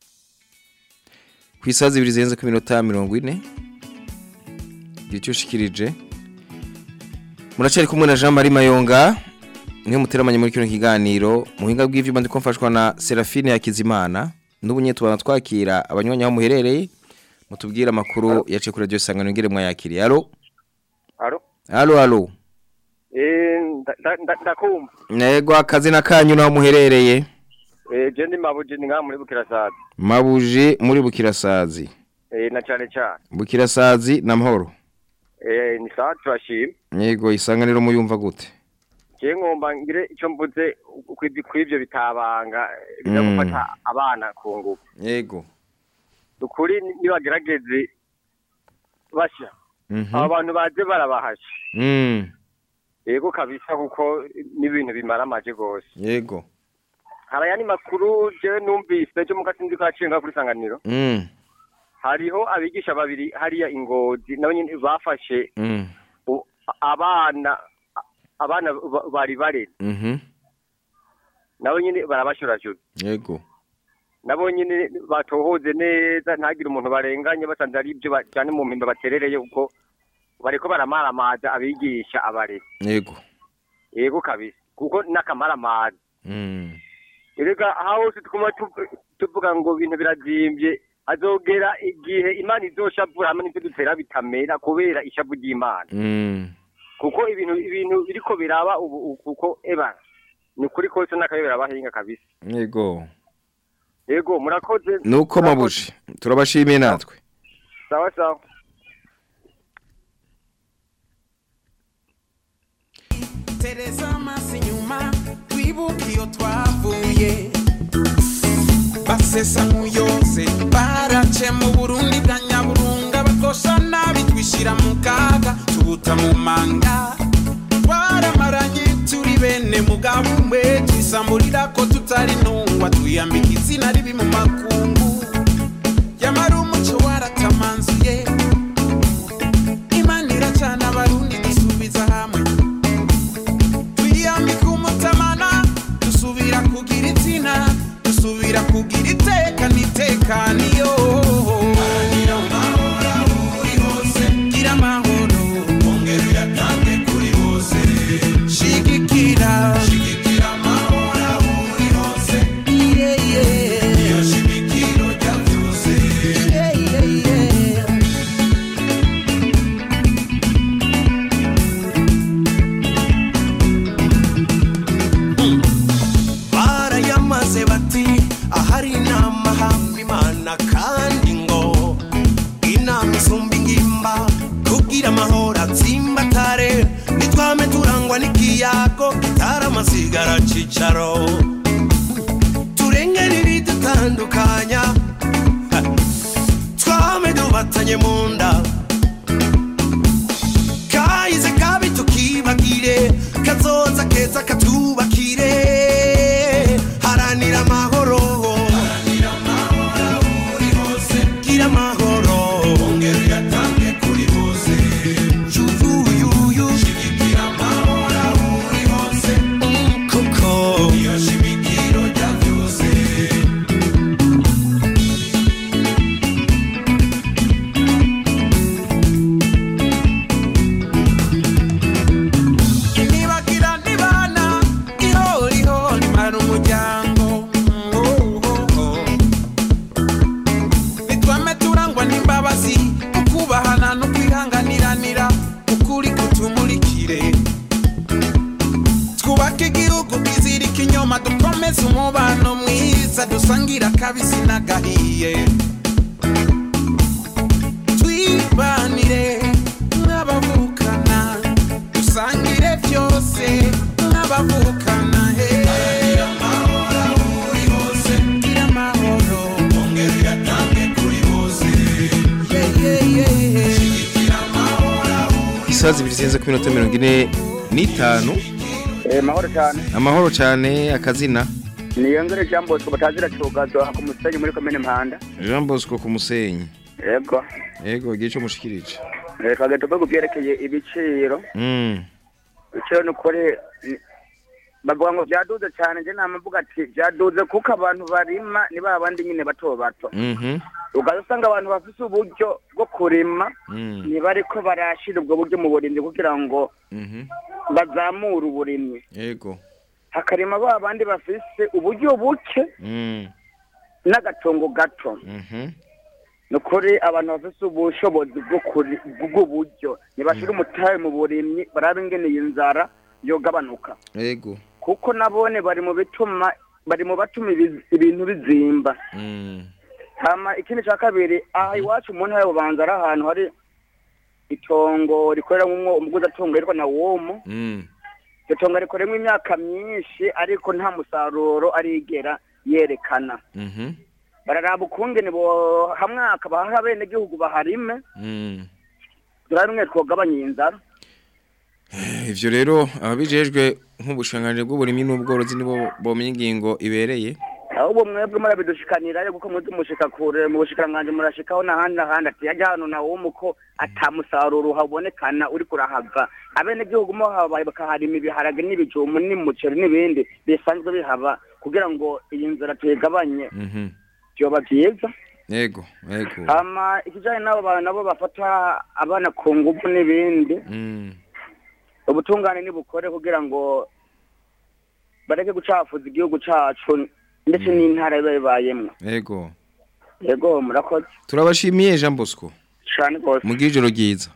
Kwisaza ibiri zirenze ku minota mirongo ine Gicushikirije Muracari kumwe na Jean Marie Mayonga niyo muteramanye muri kino kiganiro muhinga bw'ivyuma ndiko mfashwa na Serafine Yakizimana n'ubunye tubana twakira abanywanyi aho muherereye mutubwira makuru yace kuri Radio Isanganiro ngire mwayakiriye allo allo allo allo Eh ndakumva. Nego akazina kanyu naho muherereye. Eh je ndi Mabuji ni nka muri Bukirasazi. Mabuji muri Bukirasazi. Eh na cyane cyane. Bukirasazi na mahoro. Eh ni sawa turashima. Yego isanganiro muyumva gute? Je ngomba ngire ico mvuze kw'ibyo bitabanga biza gufata abana ku ngufu. Yego. Ukuri nibagerageze basha. Abantu baje barabahasha. Mm. Yego kabisa kuko n'ibintu bimara amaje gose. Yego. Harayani makuru je numvise cyo mukatindi kacenga kuri sanganiro. Mm. Hariho abigisha babiri hariya Ingozi nabo nyine bafashe Mm. abana abana bari bare. Mhm. Nabo nyine barabashurajura. Yego. Nabo nyine batohoze neza ntagira umuntu barenganye basanze ari ibyo cyane mu mpimba baterereye uko bariko baramara amaza abigisha abare. Yego. Yego kabisa kuko nakamara amaza. Mm. Erega aho tukuma tuvuga ngo ibintu birazimbye azogera igihe Imana izoshavura hamwe n'ibyo dutera bitamera kubera ishavu ry'Imana. Mm. Kuko ibintu ibintu biriko biraba ubu kuko eba ni kuri kose nakayobera bahinga kabisa. Yego. Yego murakoze. Nuko Mabuji turabashimiye natwe. Sawa sawa. Tereza masinyuma twibuka iyo twavuye basesa nkuyose barace mu Burundi bwa Nyaburunga bakosha nabi twishira mu kaga tubuta mu manga twaramaranye turi bene mugabo umwe twisamburira ko tutari ntungwa twiyambika izina ribi mu makungu yamara umuco waratamanzuye Imana iracana abarundi dusubiza hamwe twiyambika umutamana dusubira kugira izina dusubira kugira iteka n'itekaniyo gira amahoro uri hose gira amahoro ongera uyatange kuri bose shigikira shigikira amahoro uri hose yeah yeah iyo shigikiro rya byose yeah yeah yeah barayamaze bati ahari inama hamba Imana kandi ngo inama isumba ingimba kugira amahoro atsimbatare nitwame turangwa n'ikiyago kitara amasigara cicaro turengera ibidutandukanya twame dubatanye mu nda kayize kabi tukibagire kazoza keza katubakire haranira amahoro haranira amahoro uri hose gira amahoro ongera uyatange kuri bose yuyuyuyu shigikira amahoro uri hose kuko iyo shimikiro rya byose nibagira nibana ihoriho nimara umuryango nitwame turangwa n'imbabazi ukubahana no kwihanganiranira ukuri kutumurikire twubake igihugu kizirika inyuma dukomeze umubano mwiza dusangira kabisi n'agahiye twibanire nk'abavukana dusangire byose nk'abavukana he gira amahoro uri hose gira amahoro ongera uyatange kuri bose yeah yeah yeah shigikira amahoro Isaha zibiri zirenze ku minota mirongo ine n'itanu. Eh mahoro cyane. Amahoro cyane akazina. Niyo ngere Jean Bosco batazira cyugazo ku Musenyi muri komine Mpanda. Jean Bosco ku Musenyi. Yego. Yego gico mushikirije. Eh twagenda bwo byerekeye ibiciro. Mm. Icyo nukore bagwa ngo byaduze cyane je namavuga ati byaduze kuko abantu barima ni babandi nyine bato bato. Mhm. Ugasanga abantu bafite uburyo bwo kurima Mm. ni bariko barashira ubwo buryo mu burimyi kugira ngo Mhm. bazamura uburimyi. Yego. Hakarima babandi bafise uburyo buke Mm. n'agatongo gato. Mhm. nukuri abantu bafite ubushobozi bw'uburyo ntibashira umutahe mu burimyi barabe ingene inzara yogabanuka yego kuko nabone bari mu bituma bari mu batuma ibintu bizimba hama ikindi cya kabiri aha iwacu mu ntara y'ububanza ari ahantu hari itongo rikoreramo umuguzatungo yitwa na womo iryo tongo rikoreramo imyaka myinshi ariko nta musaruro arigera yerekana bararaba ukungene bo hamwe akabaha bene gihugu baharime turamwe twogabanya inzara ivyo rero ababijejwe nk'ubushanganje bw'uburimyi n'ubworozi nibo bomye ingingo ibereye ahubwo mwebwe murabidushikanira ariko ko muzi mushika kure mu bushikiranganje murashikaho nahandi nahandi ati yajya hano na wo muko atamusaruro habonekana uri kurahava abene gihugu mo habaye bakaharima ibiharage n'ibijumu n'umuceri n'ibindi bisanzwe bihaba kugira ngo iyi nzara tuyigabanye mhm byoba byiza yego yego ama ikijanye nabo bana nabo bafata abana ku ngubu n'ibindi mhm ubutungane nibukore kugira ngo bareke gucafuza igihugu cacu ndetse n'intara bibayemwe yego yego murakoze turabashimiye Jean Bosco cyane gose mu gijoro giza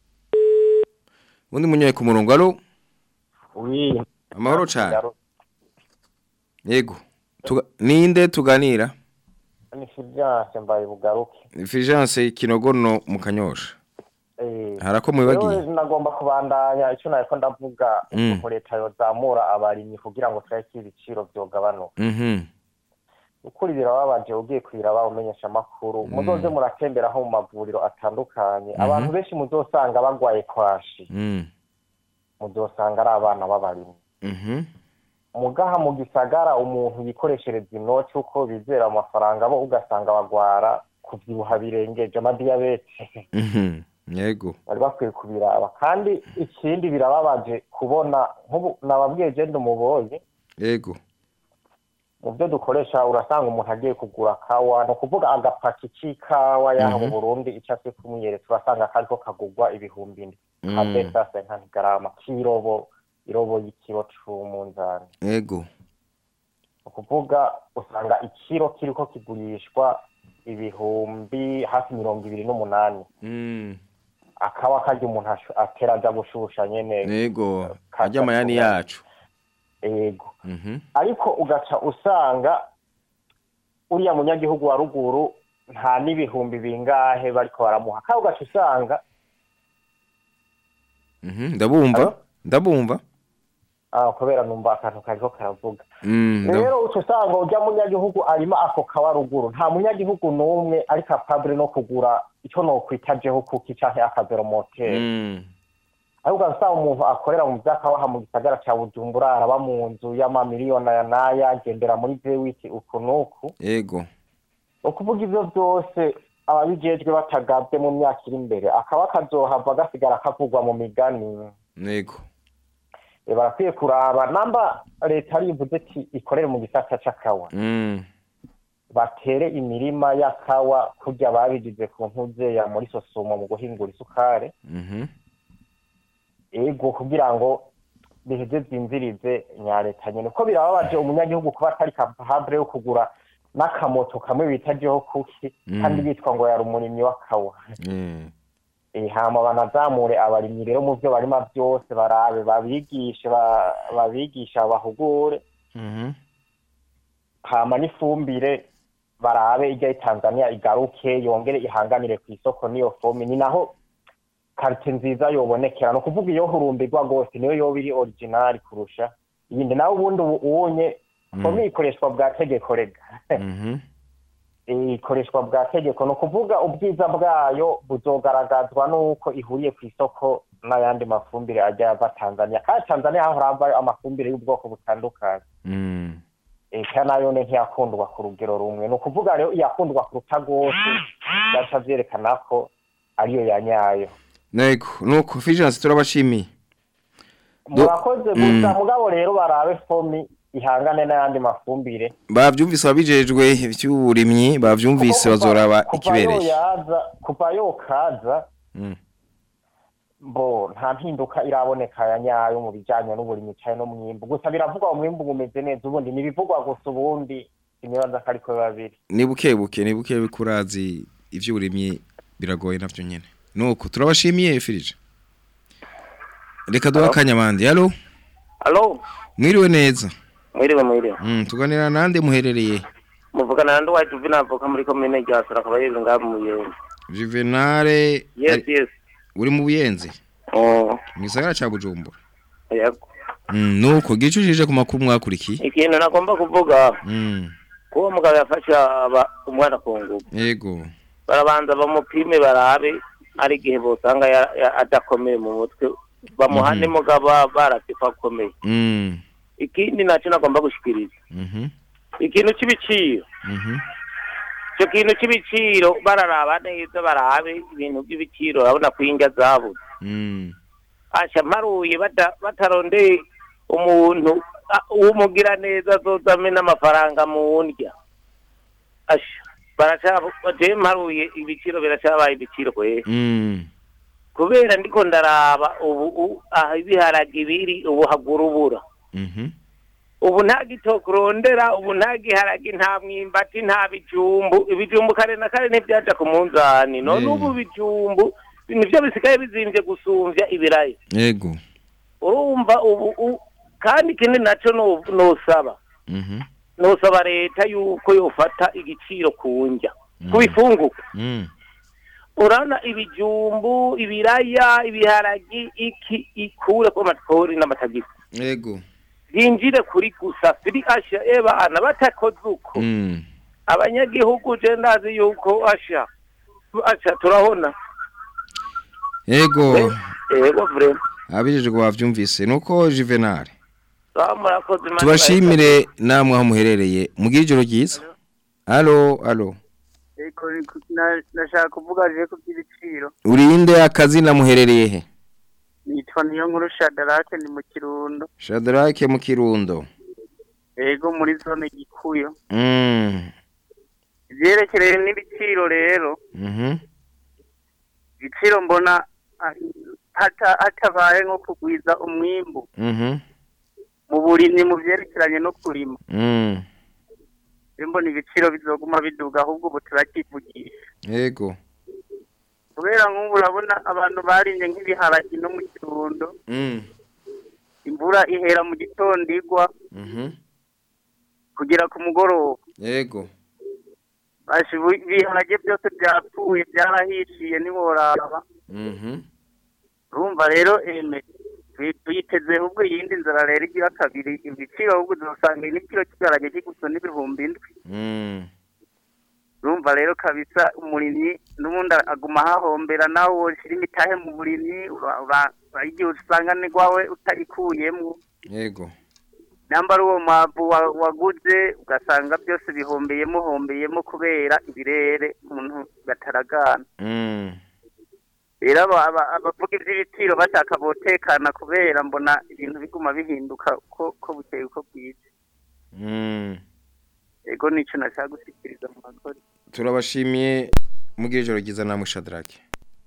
undi munyoye ku murongo alo oui amahoro cyane yego Tuga, ninde tuganira ni Fulgence mbaye bugaruke Fulgence Kinogono mu Kanyosha eh harako mwibagiye nagomba kubandanya icyo nariko ndavuga uko leta yozamura abarimyi kugira ngo tureke ibiciro byogabanuka mhm ukuri birababaje ugiye kwiraba umenyesha makuru muzoze muratembera aho mu mavuriro atandukanye abantu benshi muzosanga bagwaye kwashi mhm muzosanga ari abana b'abarimyi mhm mugaha mu gisagara umuntu yikoreshereza inoti uko bizera amafaranga bo ugasanga bagwara kuvyibuha birengeje amadiyabete mhm yego bari bakwiye kubiraba kandi ikindi birababaje kubona nk'ubu nababwiye je ndumuboye yego mu byo dukoresha urasanga umuntu agiye kugura kawa no kuvuga agapaki c'ikawa yaha mu Burundi icase kumuyere turasanga kariko kagugwa ibihumbi ine kabeta cinquante grama kirobo irobo y'ikiro c'umunzani yego kuvuga usanga ikiro kiriko kigurishwa ibihumbi hafi mirongo ibiri n'umunani mm akawa karya umuntu ateraja gushusha nyene yego ajya mayani yacu yego mhm ariko ugaca usanga uriya munyagihugu wa ruguru nta n'ibihumbi bingahe bariko baramuha kandi ugaca usanga mhm ndabumva ndabumva ah kubera numva akantu kariko karavuga mm rero uca usanga ujya munyagihugu arima ako kawa ruguru nta munyagihugu n'umwe ari capable no kugura icyo no kwitajeho kuki canke akaveromotel mm ariko ugasanga umuntu akorera mu byakawaha mu gisagara cya Bujumbura araba mu nzu y'amamiliyoni ya naya agendera muri Bewiti uku nuku yego ukuvuga ivyo byose ababijejwe batagabye mu myaka iri imbere akaba kazohava gasigara kavugwa mu migani yego e barakwiye kuraba namba leta arivuze ati ikorere mu gisata c'akawa mm batere imirima y'akawa kurya babigize ku ntuze ya muri Sosumo mu guhingura isukare mhm ego kugira ngo biheze zinzirize nyareta nyene ko birababaje umunyagihugu kuba atari capable yo kugura n'akamoto kamwe bitajeho kuki kandi bitwa ngo yari umurimyi w'akawa mm eh hama banazamure abarimyi rero mu byo barima byose barabe babigishe babigisha bahugure mhm hama n'ifumbire barabe ijya Tanzania igaruke yongere ihanganire ku isoko niyo fomi ni naho karte nziza yobonekera no kuvuga iyo hurumbirwa gose niyo yo biri original kurusha yindi nawe ubundi ubonye fomi ikoreshwa bwa tegeko rega mhm ikoreshwa bwa tegeko no kuvuga ubwiza bwayo buzogaragazwa nuko ihuriye ku isoko n'ayandi mafumbire ajya ava Tanzania kandi Tanzania aho rava amafumbire y'ubwoko butandukanye mm eka nayo ne ntiyakundwa ku rugero rumwe no kuvuga rero yakundwa ku rutagose byacavyerekana ko ariyo yanyayo nego nuko Fulgence turabashimiye murakoze gusa mugabo rero barabe fomi ihangane n'ayandi mafumbire bavyumvise abijejwe ivy'uburimyi bavyumvise bazoraba ikibereye kuva yo kaza mm bo nta mpinduka iraboneka ya nyayo mu bijanye n'uburimyi cyane no mwimbu gusa biravugwa umwimbu umeze neza ubundi nibivugwa gusa ubundi imibaza kariko babiri ni bukebuke ni buke bikurazi ivy'uburimyi biragoye navyo nyene nuko turabashimiye Firije reka duha akanyabandi allo allo mwiriwe neza mwiriwe mwiriwe mm tuganira nande muherereye muvugana nande wa Juvenal avoka muri commune ya Sora kabayiri ngamu muyenzi Juvenal yes yes uri mu buyenzi oh misagara cha Bujumbura yego mm nuko gicujije ku makuru mwakurikiye ikintu nagomba kuvuga mm ko mugabo yafasha umwana kongo yego barabanza bamupime barabe ari gihe bosanga adakomeye mu mutwe bamuhane mugabo baratifa komeye mm ikindi naco nagomba gushikiriza mhm ikintu c'ibiciro mhm cyo kintu c'ibiciro bararaba neza barabe ibintu by'ibiciro urabona kwinja zabo mm asha maruye batarondeye umuntu umugira neza azozamena amafaranga mu ndya asha barachaba je maruye ibiciro birachabaye ibiciro kwe mm kubera ndiko ndaraba ubu aha ibiharage biri ubu hagurubura mhm ubu nta gitokurondera ubu nta giharage nta mwimbati nta bijumbu ibijumbu kare na kare ntibyaja ku munzani none ubu bijumbu nivyo bisigaye bizimvye gusumvya ibirayi yego urumva ubu kandi kindi naco no nosaba mhm nosaba leta yuko yofata igiciro kunja kubifunguka mm urana ibijumbu ibiraya ibiharagi iki ikure ko matkori n'amatagisi yego yinjire kuri gusa firi asha eba ana batakoze uko mm abanyagihugu je ndazi yuko asha asha turahona yego yego vrem abijije ko bavyumvise nuko Juvenal bamurakoze tubashimire namwe aho muherereye mugira ijoro ryiza allo allo eko nashaka kuvuga je ku by'ibiciro urinde akazi namuherereye he nitwa niyo nkuru Shadarake ni mu Kirundo Shadarake mu Kirundo ego muri zone Gikuyo mm vyerekereye n'ibiciro rero mhm ibiciro mbona hata hatabaye nko kugwiza umwimbu mhm mu burimyi mu vyerekeranye no kurima mm mbona ibiciro bizoguma biduga ahubwo buturakivugisha yego kubera nk'ubu urabona abantu barinye nk'ibiharagi no mu Kirundo mm imvura ihera mu gitondo igwa mhm kugera ku mugoroba yego bashi ibiharage byose byapfuye byarahishiye niboraba mhm urumva rero eme tuyiteze ubwo yindi nzara rero igira kabiri ibiciro ahubwo uzosanga n'ikiro cy'ibiharage kigusa n'ibihumbi indwi mm urumva rero kabisa umurimyi n'ubundi aguma hahombera nawe woshira imitahe mu burimyi igihe usanga ni gwawe utarikuyemo yego namba uwo mwavu waguze ugasanga byose bihombeyemo hombeyemo kubera ibirere umuntu gataragana mm rero abavuga iby'ibiciro bashaka botekana kubera mbona ibintu biguma bihinduka ko ko buteye uko bwije mm ego nico nashaka gusikiriza mu makuru turabashimiye mugira ijoro ryiza namwe Shadrake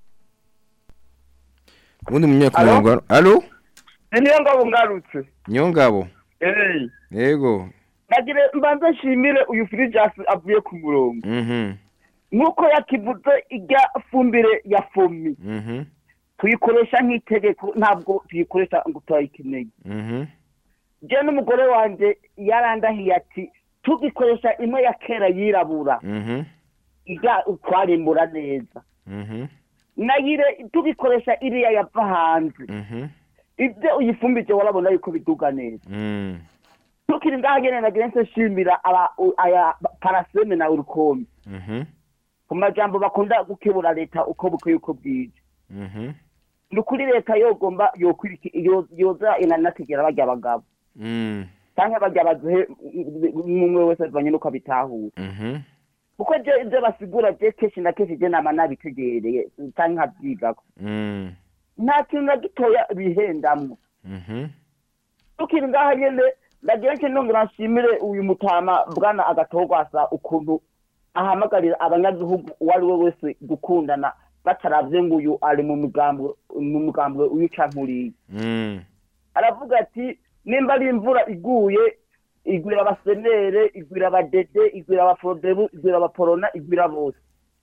ubundi munyakumurwa allo niyo ngabo ngarutse nyongabo eh yego nagire mbanza shimire uyu Fridjas avuye ku murongo mhm nuko yakivuze ijya fumbire ya fomi mhm tuyikoresha nk'itegeko ntabwo tuyikoresha ngo turayikeneye mhm je n'umugore wanje yarandahiye ati tugikoresha imwe ya kera yirabura mhm ijya twarimbura neza mhm nayire tugikoresha iriya yava hanze mhm ibyo uyifumbije warabona yuko biduga neza mhm tukiri ngaha nyene nagira nse shimira aba aya paraseme na urukombe mhm ku majambo bakunda gukebura leta uko bukwe yuko bwije mhm nukuri leta yogomba yokwiriki yoza inanategera bajya abagabo mhm canke bajya bazuhe umwe wese banye nuko bitahura mhm kuko je je basigura je keshi na keshi je nama nabitegereye canke nkabyigako mhm nta kintu na gitoya bihendamwo mhm tukiri ngaha nyene ndagira nce nongera nshimire uyu mutama bwana agatogwasa ukuntu ahamagarira abanyagihugu uwari we wese gukundana bataravye ngo uyu ari mu mugambwe mu mugambwe uyicankuriye mhm aravuga ati nimba ari imvura iguye igwira abasenere igwira abadede igwira abafodebu igwira abaporona igwira bose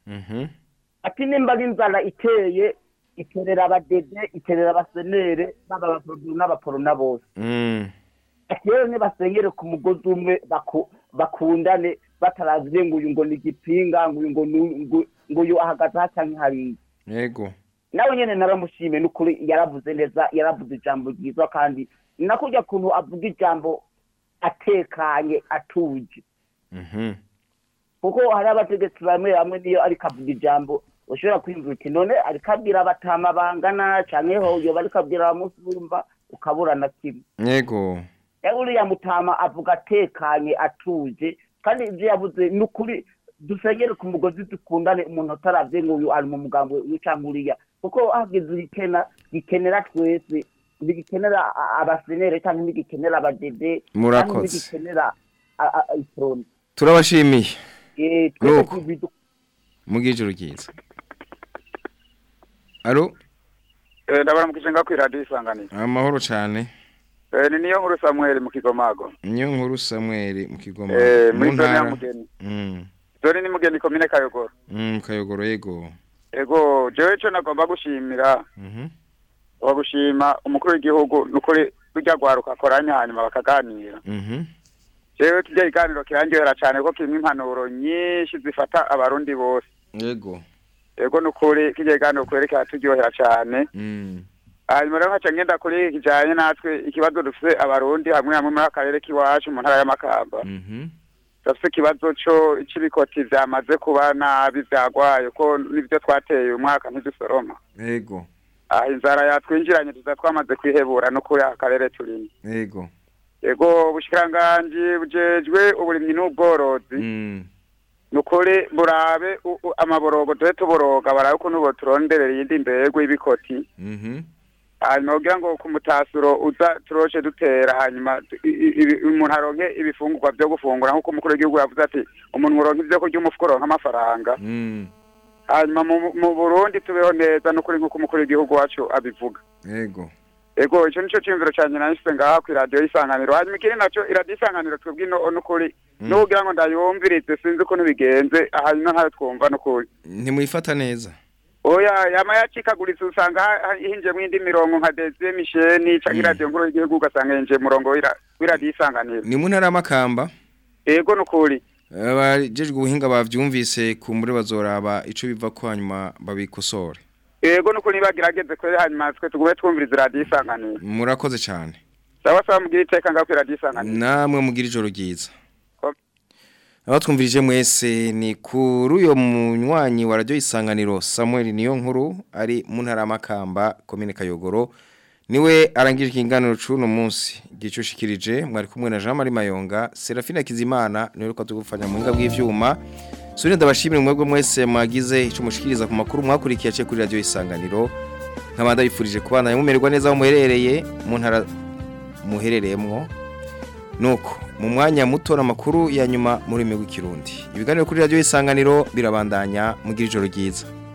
Mhm. ati nimba ari inzara iteye iterera abadede iterera abasenere baba abaporodu n'abaporona bose Mm. ati rero nibasengere ku mugozi umwe baku- bakundane bataraziye ngo uyu ngo ni igipinga ngo uyu ngo ni- ngo- ngo uyu ahagaze aha canke hariya Yego. nawe nyene naramushime n'ukuri yaravuze neza yaravuze ijambo ryiza kandi nakujya kuntu avuga ijambo atekanye atuje Mhm. kuko hari abategetsi bamwe bamwe niyo ariko avuga ijambo ushobora kwiyumvira uti none ariko abwira abatama bangana canke ho yoba ariko abwira abamusumba ukabura na kimwe Yego. rero uriya mutama avuga atekanye atuje kandi ibyo yavuze ni ukuri dusengere ku mugozi dukundane umuntu ataravye ngo uyu ari mu mugambo w'icanga uriya kuko hagize igikena gikenera twese ntigikenera a- abasenere cyangwa ntigikenera abadede Murakoze. kandi ntigikenera a- a- iproni Turabashimiye. Eh, twese Nuko. tubidu- Mugijuru ryiza. Alo, Eh ndabaramukije nga kuri radio isanganiro. amahoro cyane. Eh ni niyo nkuru Samuel mu Kigomago. Niyo nkuru Samuel mu Kigoma. Eh mu muri zone ya ntara. Mugeni. Mm. Zone ni Mugeni komine Kayogoro. Mm, Kayogoro yego. Ego jewe cyo nagomba gushimira. Mhm. Wagushima umukuru w'igihugu nukuri rujya gwaruka koranya hanyuma bakaganira. Mhm. Jewe kijya iganiro kirangera cyane ko kimwe impanuro nyinshi zifata abarundi bose. Yego. Ego nukuri kijya iganiro kwerekana turyohera cyane. Mm. hanyuma rero nkaca ngenda kuri kijanye natwe ikibazo dufise abarundi hamwe hamwe muri akarere k'iwacu mu ntara y'Amakamba. Mhm. Dufise ikibazo cyo c'ibikoti vyamaze kuba nabi vyagwaye ko nivyo twateye umwaka ntidusoroma. Yego. Ah inzara yatwinjiranye tuza twamaze kwihebura no kuri akarere turimo. Yego. Ego bushikiranganje bujejwe uburimyi n'ubworozi. Mm. Nukuri burabe u- u- amaborogo dore tuboroga barabe ko nubo turonderera yindi mbego y'ibikoti. Mhm. hanyuma kugira ngo ku mutasuro uza turoshe dutera hanyuma tu- i- i- ibi- umuntu aronke ibifungurwa vyo gufungura nk'uko umukuru w'igihugu yavuze ati umuntu uronke ivyo kurya umufuko uronke amafaranga Mm. hanyuma mu- mu Burundi tubeho neza n'ukuri nk'uko umukuru w'igihugu wacu abivuga Yego. ego ico nico ciyumviro canje nahise ngaha kuri radio y'isanganiro hanyuma ikindi naco iradiyo isanganiro twebwe ino n'ukuri n'ukugira ngo ndayumvirize sinzi ukuntu bigenze hanyuma ntayo twumva n'ukuri Ntimwifata neza. oya yama yacikaguritse usanga ha- ha- hinje mwindi mirongo nka Desire Michel canke radio nkuru y'igihugu ugasanga hinje murongo w'ira- w'iradiyo isanganiro Ni mu ntara y'Amakamba. ego nukuri Abajejwe ubuhinga bavyumvise ku muri bazoraba ico biva ko hanyuma babikosore. ego nukuri bagerageze kwere hanyuma twe tugume twumviriza radio isanganiro Murakoze cyane. sawa sawa mugira iteka ngaho kuri radio isanganiro Namwe mugira ijoro ryiza. Abatwumvirije mwese ni kuri uyo munywanyi wa radio isanganiro Samuel niyo nkuru ari mu ntara y'Amakamba komine Kayogoro niwe arangije ikiganiro c'uno munsi gicushikirije mwari kumwe na Jean Marie Mayonga Serafina Kizimana niwe ko tugufanya mu hinga bw'ivyuma Suri ndabashimira mwebwe mwese mwagize ico mushikiriza ku makuru mwakurikiye ace kuri radio isanganiro nkabanda bifurije kubana mumererwa neza aho muherereye mu ntara muherereyemwo nuko mu mwanya muto n'amakuru ya nyuma muri mwe w'ikirundi ibiganiro kuri radio isanganiro birabandanya mugira ijoro ryiza